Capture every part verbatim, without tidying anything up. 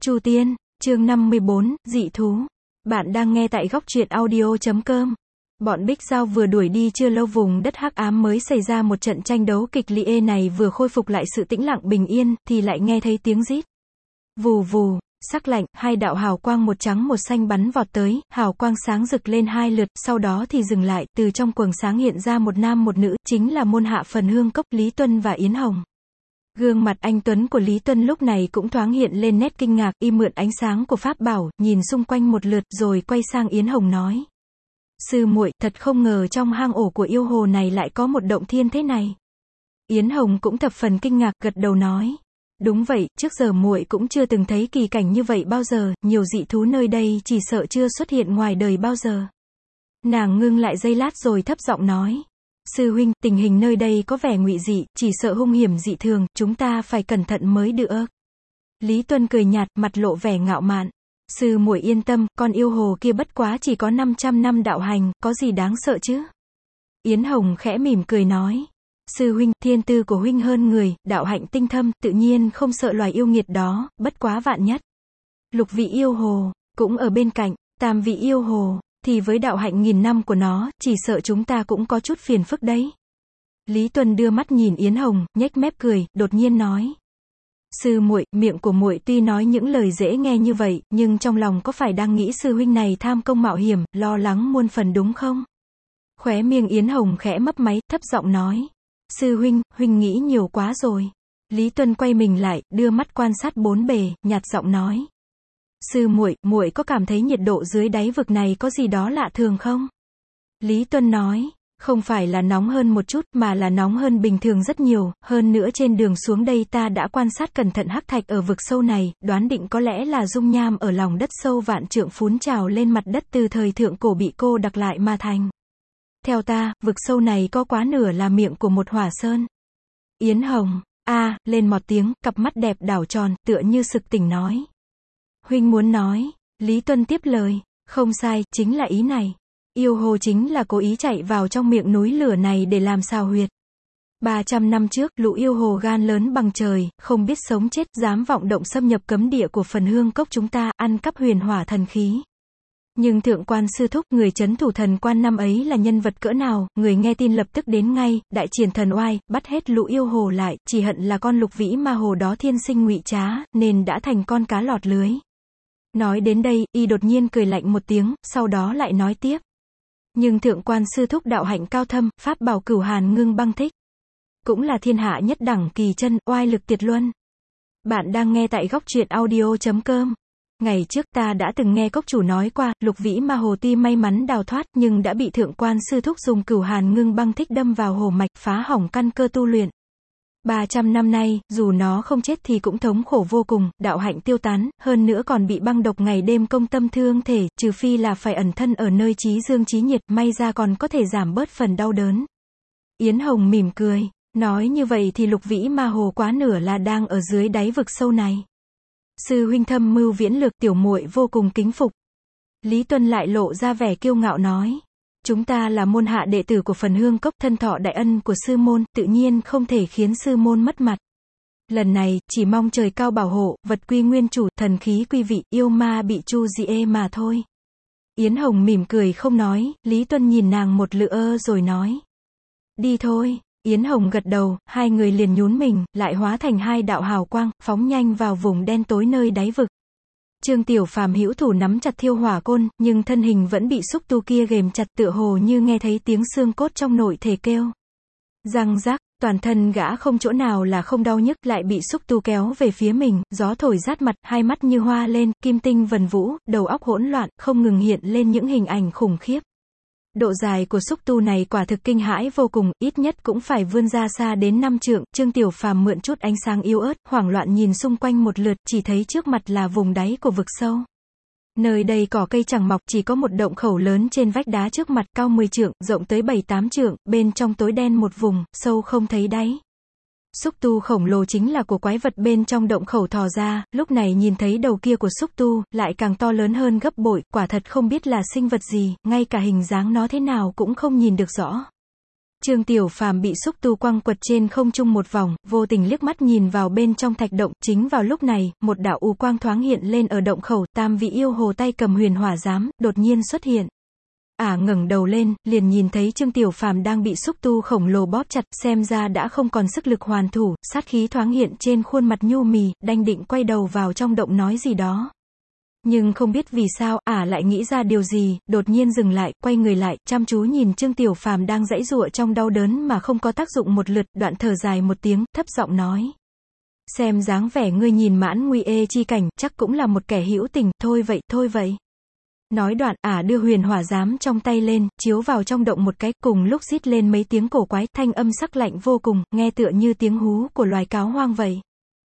Chu Tiên, chương năm mươi bốn, dị thú. Bạn đang nghe tại góc truyện audio chấm com. Bọn Bích Giao vừa đuổi đi chưa lâu, vùng đất hắc ám mới xảy ra một trận tranh đấu kịch liệt này vừa khôi phục lại sự tĩnh lặng bình yên, thì lại nghe thấy tiếng rít. Vù vù, sắc lạnh, hai đạo hào quang một trắng một xanh bắn vọt tới, hào quang sáng rực lên hai lượt, sau đó thì dừng lại, từ trong quầng sáng hiện ra một nam một nữ, chính là môn hạ Phần Hương Cốc, Lý Tuân và Yến Hồng. Gương mặt anh tuấn của Lý Tuân lúc này cũng thoáng hiện lên nét kinh ngạc, y mượn ánh sáng của pháp bảo, nhìn xung quanh một lượt rồi quay sang Yến Hồng nói. Sư muội, thật không ngờ trong hang ổ của yêu hồ này lại có một động thiên thế này. Yến Hồng cũng thập phần kinh ngạc, gật đầu nói. Đúng vậy, trước giờ muội cũng chưa từng thấy kỳ cảnh như vậy bao giờ, nhiều dị thú nơi đây chỉ sợ chưa xuất hiện ngoài đời bao giờ. Nàng ngưng lại giây lát rồi thấp giọng nói. Sư huynh, tình hình nơi đây có vẻ ngụy dị, chỉ sợ hung hiểm dị thường, chúng ta phải cẩn thận mới được. Lý Tuân cười nhạt, mặt lộ vẻ ngạo mạn. Sư muội yên tâm, con yêu hồ kia bất quá chỉ có năm trăm năm đạo hành, có gì đáng sợ chứ? Yến Hồng khẽ mỉm cười nói. Sư huynh, thiên tư của huynh hơn người, đạo hạnh tinh thâm, tự nhiên không sợ loài yêu nghiệt đó, bất quá vạn nhất. Lục vị yêu hồ, cũng ở bên cạnh, tam vị yêu hồ, thì với đạo hạnh nghìn năm của nó, chỉ sợ chúng ta cũng có chút phiền phức đấy. Lý Tuân đưa mắt nhìn Yến Hồng, nhếch mép cười, đột nhiên nói. Sư muội, miệng của muội tuy nói những lời dễ nghe như vậy, nhưng trong lòng có phải đang nghĩ sư huynh này tham công mạo hiểm, lo lắng muôn phần đúng không? Khóe miệng Yến Hồng khẽ mấp máy, thấp giọng nói. Sư huynh, huynh nghĩ nhiều quá rồi. Lý Tuân quay mình lại, đưa mắt quan sát bốn bề, nhạt giọng nói. Sư muội, muội có cảm thấy nhiệt độ dưới đáy vực này có gì đó lạ thường không? Lý Tuân nói, không phải là nóng hơn một chút, mà là nóng hơn bình thường rất nhiều, hơn nữa trên đường xuống đây ta đã quan sát cẩn thận hắc thạch ở vực sâu này, đoán định có lẽ là dung nham ở lòng đất sâu vạn trượng phún trào lên mặt đất từ thời thượng cổ bị cô đặc lại mà thành. Theo ta, vực sâu này có quá nửa là miệng của một hỏa sơn. Yến Hồng, a, à, lên một tiếng, cặp mắt đẹp đảo tròn, tựa như sực tỉnh nói. Huynh muốn nói, Lý Tuân tiếp lời, không sai, chính là ý này. Yêu hồ chính là cố ý chạy vào trong miệng núi lửa này để làm xào huyệt. ba trăm năm trước, lũ yêu hồ gan lớn bằng trời, không biết sống chết, dám vọng động xâm nhập cấm địa của Phần Hương Cốc chúng ta, ăn cắp huyền hỏa thần khí. Nhưng thượng quan sư thúc, người trấn thủ thần quan năm ấy là nhân vật cỡ nào, người nghe tin lập tức đến ngay, đại triển thần oai, bắt hết lũ yêu hồ lại, chỉ hận là con lục vĩ ma hồ đó thiên sinh ngụy trá, nên đã thành con cá lọt lưới. Nói đến đây, y đột nhiên cười lạnh một tiếng, sau đó lại nói tiếp. Nhưng thượng quan sư thúc đạo hạnh cao thâm, pháp bảo cửu hàn ngưng băng thích. Cũng là thiên hạ nhất đẳng kỳ chân, oai lực tuyệt luân. Bạn đang nghe tại góc truyện audio chấm com. Ngày trước ta đã từng nghe cốc chủ nói qua, lục vĩ ma hồ tuy may mắn đào thoát, nhưng đã bị thượng quan sư thúc dùng cửu hàn ngưng băng thích đâm vào hồ mạch, phá hỏng căn cơ tu luyện. ba trăm năm nay, dù nó không chết thì cũng thống khổ vô cùng, đạo hạnh tiêu tán, hơn nữa còn bị băng độc ngày đêm công tâm thương thể, trừ phi là phải ẩn thân ở nơi trí dương trí nhiệt, may ra còn có thể giảm bớt phần đau đớn. Yến Hồng mỉm cười, nói như vậy thì lục vĩ ma hồ quá nửa là đang ở dưới đáy vực sâu này. Sư huynh thâm mưu viễn lược, tiểu muội vô cùng kính phục. Lý Tuân lại lộ ra vẻ kiêu ngạo nói. Chúng ta là môn hạ đệ tử của Phần Hương Cốc, thân thọ đại ân của sư môn, tự nhiên không thể khiến sư môn mất mặt. Lần này, chỉ mong trời cao bảo hộ, vật quy nguyên chủ, thần khí quy vị, yêu ma bị chu diệt mà thôi. Yến Hồng mỉm cười không nói, Lý Tuân nhìn nàng một lượt rồi nói. Đi thôi. Yến Hồng gật đầu, hai người liền nhún mình, lại hóa thành hai đạo hào quang, phóng nhanh vào vùng đen tối nơi đáy vực. Trương Tiểu Phàm hữu thủ nắm chặt thiêu hỏa côn, nhưng thân hình vẫn bị xúc tu kia ghềm chặt, tựa hồ như nghe thấy tiếng xương cốt trong nội thể kêu. Răng rắc, toàn thân gã không chỗ nào là không đau nhức, lại bị xúc tu kéo về phía mình, gió thổi rát mặt, hai mắt như hoa lên, kim tinh vần vũ, đầu óc hỗn loạn, không ngừng hiện lên những hình ảnh khủng khiếp. Độ dài của xúc tu này quả thực kinh hãi vô cùng, ít nhất cũng phải vươn ra xa đến năm trượng. Trương Tiểu Phàm mượn chút ánh sáng yếu ớt, hoảng loạn nhìn xung quanh một lượt, chỉ thấy trước mặt là vùng đáy của vực sâu. Nơi đây cỏ cây chẳng mọc, chỉ có một động khẩu lớn trên vách đá trước mặt, cao mười trượng, rộng tới bảy tám trượng, bên trong tối đen một vùng, sâu không thấy đáy. Xúc tu khổng lồ chính là của quái vật bên trong động khẩu thò ra, lúc này nhìn thấy đầu kia của xúc tu, lại càng to lớn hơn gấp bội, quả thật không biết là sinh vật gì, ngay cả hình dáng nó thế nào cũng không nhìn được rõ. Trương Tiểu Phàm bị xúc tu quăng quật trên không trung một vòng, vô tình liếc mắt nhìn vào bên trong thạch động, chính vào lúc này, một đạo u quang thoáng hiện lên ở động khẩu, Tam Vị Yêu Hồ tay cầm huyền hỏa giám, đột nhiên xuất hiện. Ả à, ngẩng đầu lên, liền nhìn thấy Trương Tiểu Phàm đang bị xúc tu khổng lồ bóp chặt, xem ra đã không còn sức lực hoàn thủ, sát khí thoáng hiện trên khuôn mặt nhu mì, đanh định quay đầu vào trong động nói gì đó. Nhưng không biết vì sao, Ả à lại nghĩ ra điều gì, đột nhiên dừng lại, quay người lại, chăm chú nhìn Trương Tiểu Phàm đang giãy giụa trong đau đớn mà không có tác dụng một lượt, đoạn thở dài một tiếng, thấp giọng nói. Xem dáng vẻ ngươi nhìn mãn nguy ê chi cảnh, chắc cũng là một kẻ hữu tình, thôi vậy, thôi vậy. Nói đoạn, Ả à đưa huyền hỏa giám trong tay lên, chiếu vào trong động một cái, cùng lúc rít lên mấy tiếng cổ quái, thanh âm sắc lạnh vô cùng, nghe tựa như tiếng hú của loài cáo hoang vậy.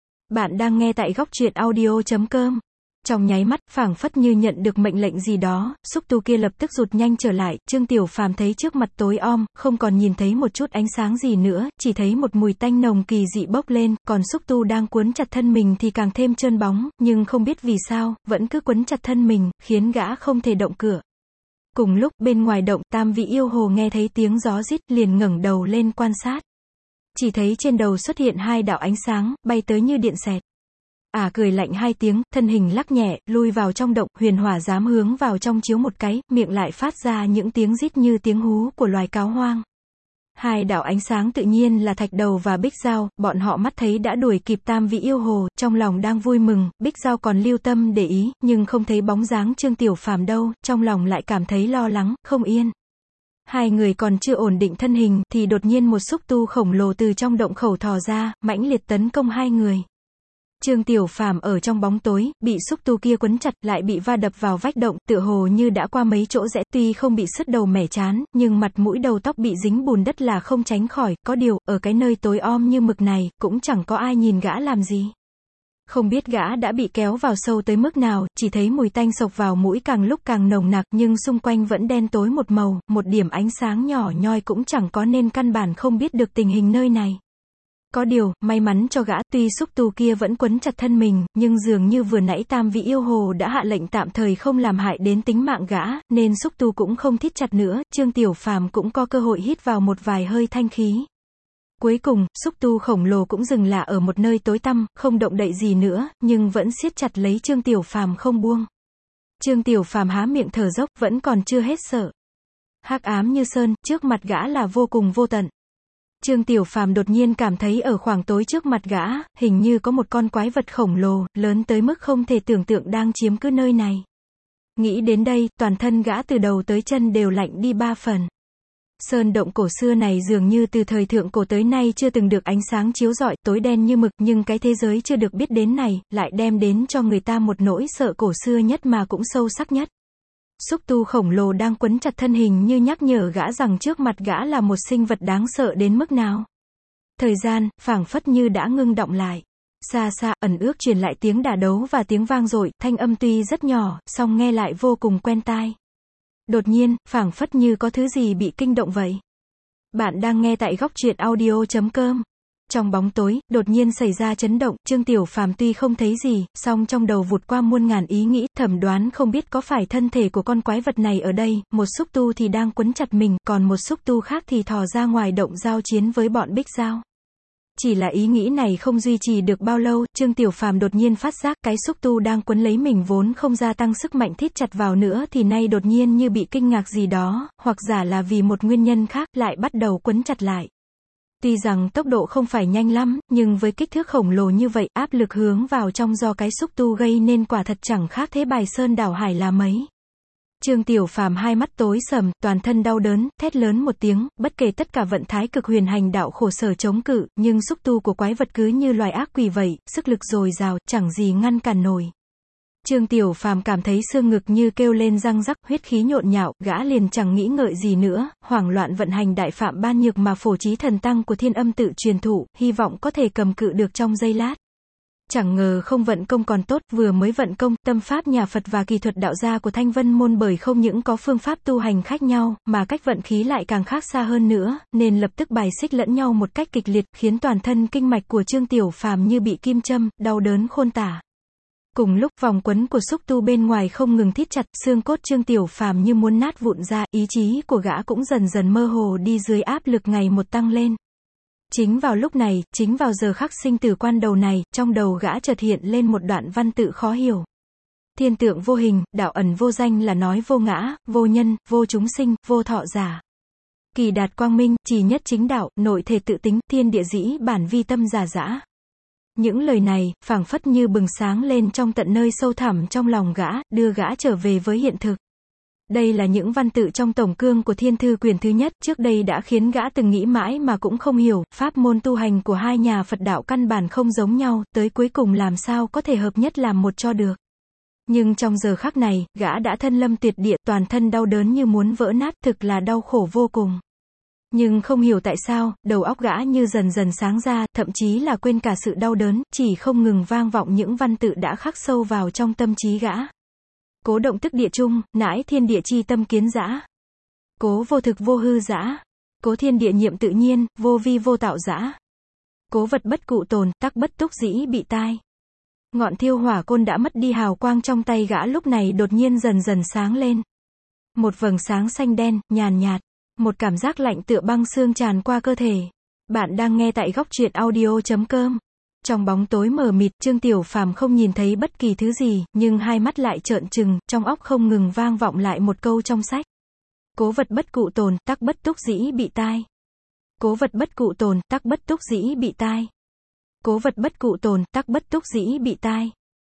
Bạn đang nghe tại góc truyện audio chấm com. Trong nháy mắt, phảng phất như nhận được mệnh lệnh gì đó, xúc tu kia lập tức rụt nhanh trở lại, Trương Tiểu Phàm thấy trước mặt tối om, không còn nhìn thấy một chút ánh sáng gì nữa, chỉ thấy một mùi tanh nồng kỳ dị bốc lên, còn xúc tu đang cuốn chặt thân mình thì càng thêm trơn bóng, nhưng không biết vì sao, vẫn cứ quấn chặt thân mình, khiến gã không thể động cửa. Cùng lúc, bên ngoài động, Tam Vị Yêu Hồ nghe thấy tiếng gió rít, liền ngẩng đầu lên quan sát. Chỉ thấy trên đầu xuất hiện hai đạo ánh sáng, bay tới như điện xẹt. Ả à, cười lạnh hai tiếng, thân hình lắc nhẹ, lui vào trong động, huyền hỏa giám hướng vào trong chiếu một cái, miệng lại phát ra những tiếng rít như tiếng hú của loài cáo hoang. Hai đạo ánh sáng tự nhiên là Thạch Đầu và Bích Dao, bọn họ mắt thấy đã đuổi kịp Tam Vị Yêu Hồ, trong lòng đang vui mừng, Bích Dao còn lưu tâm để ý, nhưng không thấy bóng dáng Trương Tiểu Phàm đâu, trong lòng lại cảm thấy lo lắng, không yên. Hai người còn chưa ổn định thân hình, thì đột nhiên một xúc tu khổng lồ từ trong động khẩu thò ra, mãnh liệt tấn công hai người. Trương Tiểu Phàm ở trong bóng tối, bị xúc tu kia quấn chặt, lại bị va đập vào vách động, tựa hồ như đã qua mấy chỗ rẽ, tuy không bị sứt đầu mẻ trán, nhưng mặt mũi đầu tóc bị dính bùn đất là không tránh khỏi, có điều, ở cái nơi tối om như mực này, cũng chẳng có ai nhìn gã làm gì. Không biết gã đã bị kéo vào sâu tới mức nào, chỉ thấy mùi tanh sộc vào mũi càng lúc càng nồng nặc, nhưng xung quanh vẫn đen tối một màu, một điểm ánh sáng nhỏ nhoi cũng chẳng có nên căn bản không biết được tình hình nơi này. Có điều, may mắn cho gã, tuy xúc tu kia vẫn quấn chặt thân mình, nhưng dường như vừa nãy Tam Vị Yêu Hồ đã hạ lệnh tạm thời không làm hại đến tính mạng gã, nên xúc tu cũng không thít chặt nữa, Trương Tiểu Phàm cũng có cơ hội hít vào một vài hơi thanh khí. Cuối cùng, xúc tu khổng lồ cũng dừng lại ở một nơi tối tăm, không động đậy gì nữa, nhưng vẫn siết chặt lấy Trương Tiểu Phàm không buông. Trương Tiểu Phàm há miệng thở dốc, vẫn còn chưa hết sợ. Hắc ám như sơn, trước mặt gã là vô cùng vô tận. Trương Tiểu Phàm đột nhiên cảm thấy ở khoảng tối trước mặt gã, hình như có một con quái vật khổng lồ, lớn tới mức không thể tưởng tượng đang chiếm cứ nơi này. Nghĩ đến đây, toàn thân gã từ đầu tới chân đều lạnh đi ba phần. Sơn động cổ xưa này dường như từ thời thượng cổ tới nay chưa từng được ánh sáng chiếu rọi, tối đen như mực, nhưng cái thế giới chưa được biết đến này, lại đem đến cho người ta một nỗi sợ cổ xưa nhất mà cũng sâu sắc nhất. Xúc tu khổng lồ đang quấn chặt thân hình như nhắc nhở gã rằng trước mặt gã là một sinh vật đáng sợ đến mức nào. Thời gian, phảng phất như đã ngưng đọng lại. Xa xa, ẩn ước truyền lại tiếng đả đấu và tiếng vang dội, thanh âm tuy rất nhỏ, song nghe lại vô cùng quen tai. Đột nhiên, phảng phất như có thứ gì bị kinh động vậy. Bạn đang nghe tại góc truyện audio chấm com. Trong bóng tối, đột nhiên xảy ra chấn động, Trương Tiểu Phàm tuy không thấy gì, song trong đầu vụt qua muôn ngàn ý nghĩ, thẩm đoán không biết có phải thân thể của con quái vật này ở đây, một xúc tu thì đang quấn chặt mình, còn một xúc tu khác thì thò ra ngoài động giao chiến với bọn Bích Dao. Chỉ là ý nghĩ này không duy trì được bao lâu, Trương Tiểu Phàm đột nhiên phát giác cái xúc tu đang quấn lấy mình vốn không gia tăng sức mạnh thít chặt vào nữa thì nay đột nhiên như bị kinh ngạc gì đó, hoặc giả là vì một nguyên nhân khác lại bắt đầu quấn chặt lại. Tuy rằng tốc độ không phải nhanh lắm, nhưng với kích thước khổng lồ như vậy, áp lực hướng vào trong do cái xúc tu gây nên quả thật chẳng khác thế bài sơn đảo hải là mấy. Trương Tiểu Phàm hai mắt tối sầm, toàn thân đau đớn, thét lớn một tiếng, bất kể tất cả vận thái cực huyền hành đạo khổ sở chống cự, nhưng xúc tu của quái vật cứ như loài ác quỷ vậy, sức lực dồi dào, chẳng gì ngăn cản nổi. Trương Tiểu Phàm cảm thấy xương ngực như kêu lên răng rắc, huyết khí nhộn nhạo, gã liền chẳng nghĩ ngợi gì nữa, hoảng loạn vận hành đại phạm ban nhược mà phổ trí thần tăng của Thiên Âm tự truyền thụ, hy vọng có thể cầm cự được trong giây lát. Chẳng ngờ không vận công còn tốt, vừa mới vận công, tâm pháp nhà Phật và kỳ thuật đạo gia của Thanh Vân môn bởi không những có phương pháp tu hành khác nhau, mà cách vận khí lại càng khác xa hơn nữa, nên lập tức bài xích lẫn nhau một cách kịch liệt, khiến toàn thân kinh mạch của Trương Tiểu Phàm như bị kim châm, đau đớn khôn tả. Cùng lúc vòng quấn của xúc tu bên ngoài không ngừng thít chặt, xương cốt Trương Tiểu Phàm như muốn nát vụn ra, ý chí của gã cũng dần dần mơ hồ đi dưới áp lực ngày một tăng lên. Chính vào lúc này, chính vào giờ khắc sinh tử quan đầu này, trong đầu gã chợt hiện lên một đoạn văn tự khó hiểu. Thiên tượng vô hình, đạo ẩn vô danh là nói vô ngã, vô nhân, vô chúng sinh, vô thọ giả. Kỳ đạt quang minh, trì nhất chính đạo, nội thể tự tính, thiên địa dĩ bản vi tâm giả dã. Những lời này, phảng phất như bừng sáng lên trong tận nơi sâu thẳm trong lòng gã, đưa gã trở về với hiện thực. Đây là những văn tự trong tổng cương của Thiên Thư quyển thứ nhất, trước đây đã khiến gã từng nghĩ mãi mà cũng không hiểu, pháp môn tu hành của hai nhà Phật đạo căn bản không giống nhau, tới cuối cùng làm sao có thể hợp nhất làm một cho được. Nhưng trong giờ khắc này, gã đã thân lâm tuyệt địa, toàn thân đau đớn như muốn vỡ nát, thực là đau khổ vô cùng. Nhưng không hiểu tại sao, đầu óc gã như dần dần sáng ra, thậm chí là quên cả sự đau đớn, chỉ không ngừng vang vọng những văn tự đã khắc sâu vào trong tâm trí gã. Cố động tức địa trung, nãi thiên địa chi tâm kiến dã. Cố vô thực vô hư dã. Cố thiên địa nhiệm tự nhiên, vô vi vô tạo dã. Cố vật bất cụ tồn, tắc bất túc dĩ bị tai. Ngọn thiêu hỏa côn đã mất đi hào quang trong tay gã lúc này đột nhiên dần dần sáng lên. Một vầng sáng xanh đen, nhàn nhạt. Một cảm giác lạnh tựa băng xương tràn qua cơ thể. Bạn đang nghe tại góc truyện audio chấm com. Trong bóng tối mờ mịt, Trương Tiểu Phàm không nhìn thấy bất kỳ thứ gì, nhưng hai mắt lại trợn trừng, trong óc không ngừng vang vọng lại một câu trong sách. Cố vật bất cụ tồn, tắc bất túc dĩ bị tai. Cố vật bất cụ tồn, tắc bất túc dĩ bị tai. Cố vật bất cụ tồn, tắc bất túc dĩ bị tai.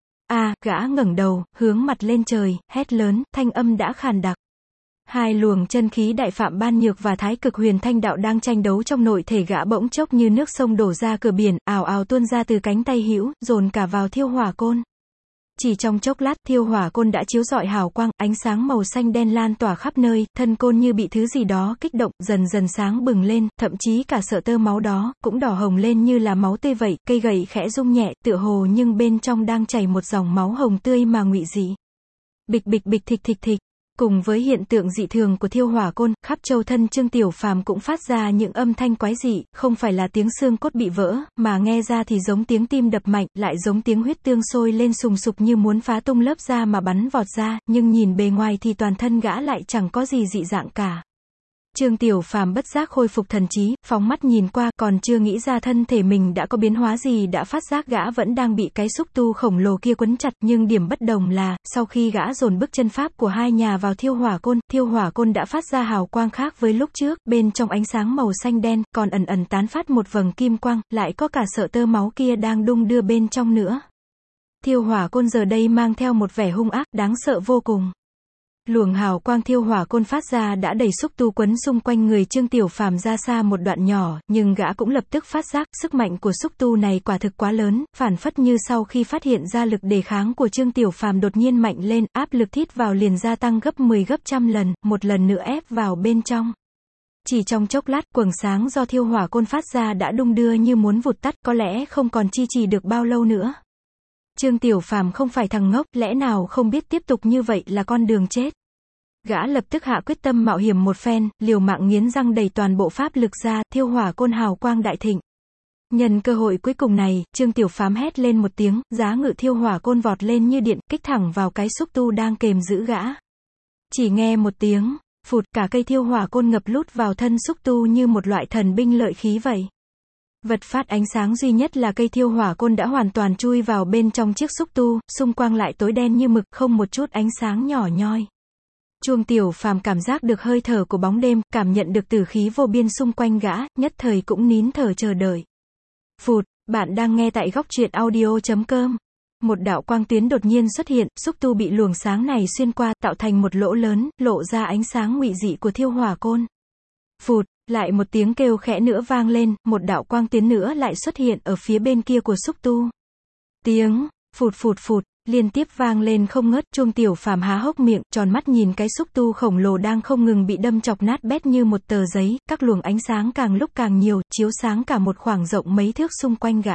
À, gã ngẩng đầu, hướng mặt lên trời, hét lớn, thanh âm đã khàn đặc. Hai luồng chân khí đại phạm ban nhược và thái cực huyền thanh đạo đang tranh đấu trong nội thể gã bỗng chốc như nước sông đổ ra cửa biển, ào ào tuôn ra từ cánh tay hữu, dồn cả vào thiêu hỏa côn. Chỉ trong chốc lát, thiêu hỏa côn đã chiếu rọi hào quang, ánh sáng màu xanh đen lan tỏa khắp nơi, thân côn như bị thứ gì đó kích động, dần dần sáng bừng lên, thậm chí cả sợi tơ máu đó, cũng đỏ hồng lên như là máu tươi vậy, cây gậy khẽ rung nhẹ, tựa hồ nhưng bên trong đang chảy một dòng máu hồng tươi mà ngụy dị. Bịch bịch bịch thịch thịch thịch. Cùng với hiện tượng dị thường của thiêu hỏa côn, khắp châu thân Trương Tiểu Phàm cũng phát ra những âm thanh quái dị, không phải là tiếng xương cốt bị vỡ, mà nghe ra thì giống tiếng tim đập mạnh, lại giống tiếng huyết tương sôi lên sùng sục như muốn phá tung lớp da mà bắn vọt ra, nhưng nhìn bề ngoài thì toàn thân gã lại chẳng có gì dị dạng cả. Trương Tiểu Phàm bất giác khôi phục thần trí, phóng mắt nhìn qua, còn chưa nghĩ ra thân thể mình đã có biến hóa gì đã phát giác gã vẫn đang bị cái xúc tu khổng lồ kia quấn chặt, nhưng điểm bất đồng là, sau khi gã dồn bước chân pháp của hai nhà vào thiêu hỏa côn, thiêu hỏa côn đã phát ra hào quang khác với lúc trước, bên trong ánh sáng màu xanh đen, còn ẩn ẩn tán phát một vầng kim quang, lại có cả sợi tơ máu kia đang đung đưa bên trong nữa. Thiêu hỏa côn giờ đây mang theo một vẻ hung ác, đáng sợ vô cùng. Luồng hào quang thiêu hỏa côn phát ra đã đẩy xúc tu quấn xung quanh người Trương Tiểu Phàm ra xa một đoạn nhỏ, nhưng gã cũng lập tức phát giác, sức mạnh của xúc tu này quả thực quá lớn, phản phất như sau khi phát hiện ra lực đề kháng của Trương Tiểu Phàm đột nhiên mạnh lên, áp lực thít vào liền gia tăng gấp mười gấp trăm lần, một lần nữa ép vào bên trong. Chỉ trong chốc lát, quầng sáng do thiêu hỏa côn phát ra đã đung đưa như muốn vụt tắt, có lẽ không còn chi trì được bao lâu nữa. Trương Tiểu Phàm không phải thằng ngốc, lẽ nào không biết tiếp tục như vậy là con đường chết. Gã lập tức hạ quyết tâm mạo hiểm một phen, liều mạng nghiến răng đẩy toàn bộ pháp lực ra, thiêu hỏa côn hào quang đại thịnh. Nhân cơ hội cuối cùng này, Trương Tiểu Phàm hét lên một tiếng, giá ngự thiêu hỏa côn vọt lên như điện, kích thẳng vào cái xúc tu đang kềm giữ gã. Chỉ nghe một tiếng, phụt, cả cây thiêu hỏa côn ngập lút vào thân xúc tu như một loại thần binh lợi khí vậy. Vật phát ánh sáng duy nhất là cây thiêu hỏa côn đã hoàn toàn chui vào bên trong chiếc xúc tu, xung quanh lại tối đen như mực, không một chút ánh sáng nhỏ nhoi. Trương Tiểu Phàm cảm giác được hơi thở của bóng đêm, cảm nhận được tử khí vô biên xung quanh gã, nhất thời cũng nín thở chờ đợi. Phụt, bạn đang nghe tại góc truyện audio chấm com. Một đạo quang tuyến đột nhiên xuất hiện, xúc tu bị luồng sáng này xuyên qua, tạo thành một lỗ lớn, lộ ra ánh sáng ngụy dị của thiêu hỏa côn. Phụt, lại một tiếng kêu khẽ nữa vang lên, một đạo quang tuyến nữa lại xuất hiện ở phía bên kia của xúc tu. Tiếng phụt phụt phụt liên tiếp vang lên không ngớt. Trương Tiểu Phàm há hốc miệng, tròn mắt nhìn cái xúc tu khổng lồ đang không ngừng bị đâm chọc nát bét như một tờ giấy, các luồng ánh sáng càng lúc càng nhiều, chiếu sáng cả một khoảng rộng mấy thước xung quanh gã.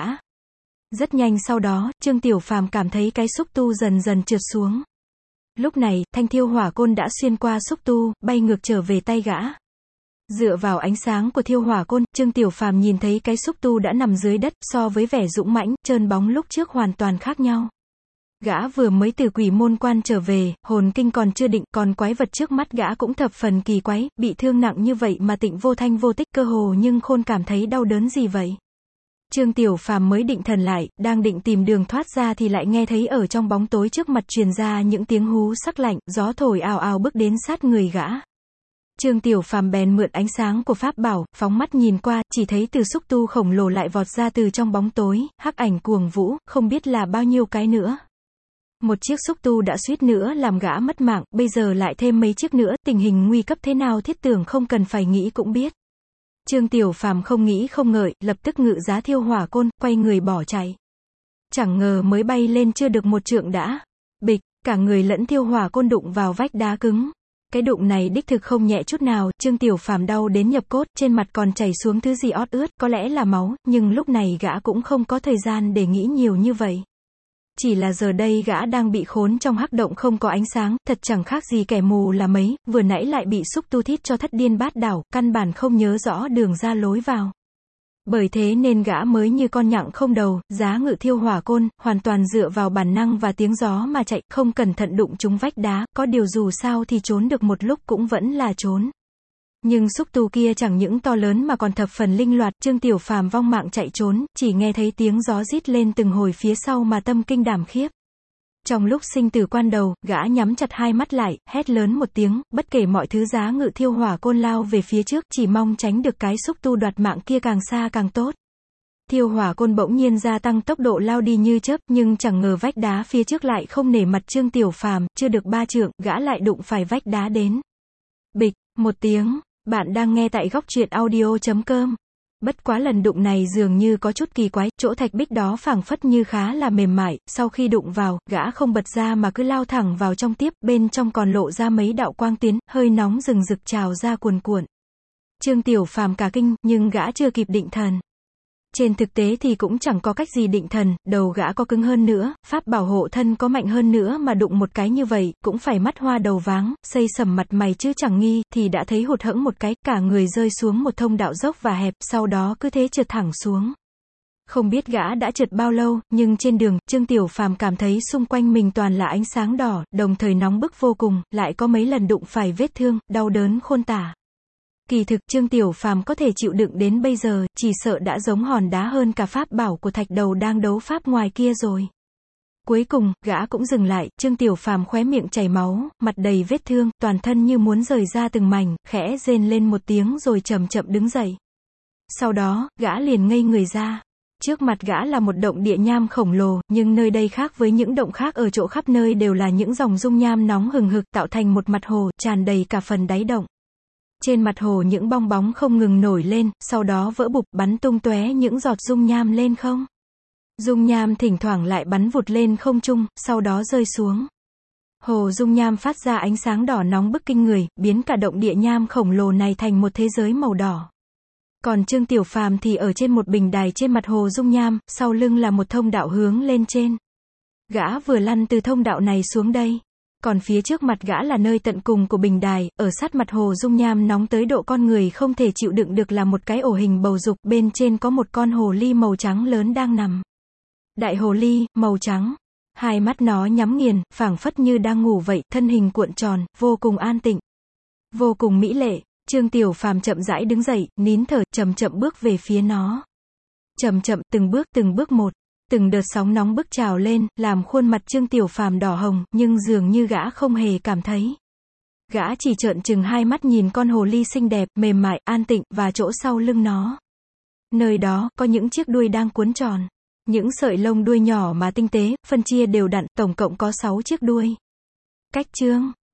Rất nhanh sau đó, Trương Tiểu Phàm cảm thấy cái xúc tu dần dần trượt xuống. Lúc này, thanh thiêu hỏa côn đã xuyên qua xúc tu, bay ngược trở về tay gã. Dựa vào ánh sáng của thiêu hỏa côn, Trương Tiểu Phàm nhìn thấy cái xúc tu đã nằm dưới đất, so với vẻ dũng mãnh, trơn bóng lúc trước hoàn toàn khác nhau. Gã vừa mới từ quỷ môn quan trở về, hồn kinh còn chưa định, còn quái vật trước mắt gã cũng thập phần kỳ quái, bị thương nặng như vậy mà Tịnh vô thanh vô tích, cơ hồ nhưng khôn cảm thấy đau đớn gì vậy. Trương Tiểu Phàm mới định thần lại, đang định tìm đường thoát ra thì lại nghe thấy ở trong bóng tối trước mặt truyền ra những tiếng hú sắc lạnh, gió thổi ào ào bước đến sát người gã. Trương Tiểu Phàm bèn mượn ánh sáng của pháp bảo, phóng mắt nhìn qua, chỉ thấy từ xúc tu khổng lồ lại vọt ra từ trong bóng tối, hắc ảnh cuồng vũ, không biết là bao nhiêu cái nữa. Một chiếc xúc tu đã suýt nữa làm gã mất mạng, bây giờ lại thêm mấy chiếc nữa, tình hình nguy cấp thế nào thiết tưởng không cần phải nghĩ cũng biết. Trương Tiểu Phàm không nghĩ không ngợi, lập tức ngự giá thiêu hỏa côn, quay người bỏ chạy. Chẳng ngờ mới bay lên chưa được một trượng đã, bịch, cả người lẫn thiêu hỏa côn đụng vào vách đá cứng. Cái đụng này đích thực không nhẹ chút nào, Trương Tiểu Phàm đau đến nhập cốt, trên mặt còn chảy xuống thứ gì ót ướt, có lẽ là máu, nhưng lúc này gã cũng không có thời gian để nghĩ nhiều như vậy. Chỉ là giờ đây gã đang bị khốn trong hắc động không có ánh sáng, thật chẳng khác gì kẻ mù là mấy, vừa nãy lại bị xúc tu thít cho thất điên bát đảo, căn bản không nhớ rõ đường ra lối vào. Bởi thế nên gã mới như con nhặng không đầu, giá ngự thiêu hỏa côn, hoàn toàn dựa vào bản năng và tiếng gió mà chạy, không cẩn thận đụng trúng vách đá, có điều dù sao thì trốn được một lúc cũng vẫn là trốn. Nhưng xúc tu kia chẳng những to lớn mà còn thập phần linh loạt, Trương Tiểu Phàm vong mạng chạy trốn, chỉ nghe thấy tiếng gió rít lên từng hồi phía sau mà tâm kinh đảm khiếp. Trong lúc sinh tử quan đầu, gã nhắm chặt hai mắt lại, hét lớn một tiếng, bất kể mọi thứ giá ngự thiêu hỏa côn lao về phía trước, chỉ mong tránh được cái xúc tu đoạt mạng kia càng xa càng tốt. Thiêu hỏa côn bỗng nhiên gia tăng tốc độ lao đi như chớp, nhưng chẳng ngờ vách đá phía trước lại không nể mặt Trương Tiểu Phàm, chưa được ba trượng, gã lại đụng phải vách đá đến. Bịch, một tiếng. Bạn đang nghe tại góc truyện audio chấm com. Bất quá lần đụng này dường như có chút kỳ quái, chỗ thạch bích đó phảng phất như khá là mềm mại, sau khi đụng vào, gã không bật ra mà cứ lao thẳng vào trong tiếp, bên trong còn lộ ra mấy đạo quang tuyến, hơi nóng rừng rực trào ra cuồn cuộn. Trương Tiểu Phàm cả kinh, nhưng gã chưa kịp định thần. Trên thực tế thì cũng chẳng có cách gì định thần, đầu gã có cứng hơn nữa, pháp bảo hộ thân có mạnh hơn nữa mà đụng một cái như vậy, cũng phải mắt hoa đầu váng, xây sầm mặt mày chứ chẳng nghi, thì đã thấy hụt hẫng một cái, cả người rơi xuống một thông đạo dốc và hẹp, sau đó cứ thế trượt thẳng xuống. Không biết gã đã trượt bao lâu, nhưng trên đường, Trương Tiểu Phàm cảm thấy xung quanh mình toàn là ánh sáng đỏ, đồng thời nóng bức vô cùng, lại có mấy lần đụng phải vết thương, đau đớn khôn tả. Kỳ thực Trương Tiểu Phàm có thể chịu đựng đến bây giờ, chỉ sợ đã giống hòn đá hơn cả pháp bảo của thạch đầu đang đấu pháp ngoài kia rồi. Cuối cùng, gã cũng dừng lại, Trương Tiểu Phàm khóe miệng chảy máu, mặt đầy vết thương, toàn thân như muốn rời ra từng mảnh, khẽ rên lên một tiếng rồi chậm chậm đứng dậy. Sau đó, gã liền ngây người ra. Trước mặt gã là một động địa nham khổng lồ, nhưng nơi đây khác với những động khác ở chỗ khắp nơi đều là những dòng dung nham nóng hừng hực tạo thành một mặt hồ, tràn đầy cả phần đáy động. Trên mặt hồ những bong bóng không ngừng nổi lên, sau đó vỡ bụp, bắn tung tóe những giọt dung nham lên không. Dung nham thỉnh thoảng lại bắn vụt lên không trung, sau đó rơi xuống. Hồ dung nham phát ra ánh sáng đỏ nóng bức kinh người, biến cả động địa nham khổng lồ này thành một thế giới màu đỏ. Còn Trương Tiểu Phàm thì ở trên một bình đài trên mặt hồ dung nham, sau lưng là một thông đạo hướng lên trên. Gã vừa lăn từ thông đạo này xuống đây. Còn phía trước mặt gã là nơi tận cùng của bình đài, ở sát mặt hồ dung nham nóng tới độ con người không thể chịu đựng được là một cái ổ hình bầu dục, bên trên có một con hồ ly màu trắng lớn đang nằm. Đại hồ ly, màu trắng. Hai mắt nó nhắm nghiền, phảng phất như đang ngủ vậy, thân hình cuộn tròn, vô cùng an tịnh. Vô cùng mỹ lệ. Trương Tiểu Phàm chậm rãi đứng dậy, nín thở, chậm chậm bước về phía nó. Chậm chậm, từng bước từng bước một. Từng đợt sóng nóng bức trào lên, làm khuôn mặt Trương Tiểu Phàm đỏ hồng, nhưng dường như gã không hề cảm thấy. Gã chỉ trợn trừng hai mắt nhìn con hồ ly xinh đẹp, mềm mại, an tịnh, và chỗ sau lưng nó. Nơi đó, có những chiếc đuôi đang cuốn tròn. Những sợi lông đuôi nhỏ mà tinh tế, phân chia đều đặn, tổng cộng có sáu chiếc đuôi. Cách chương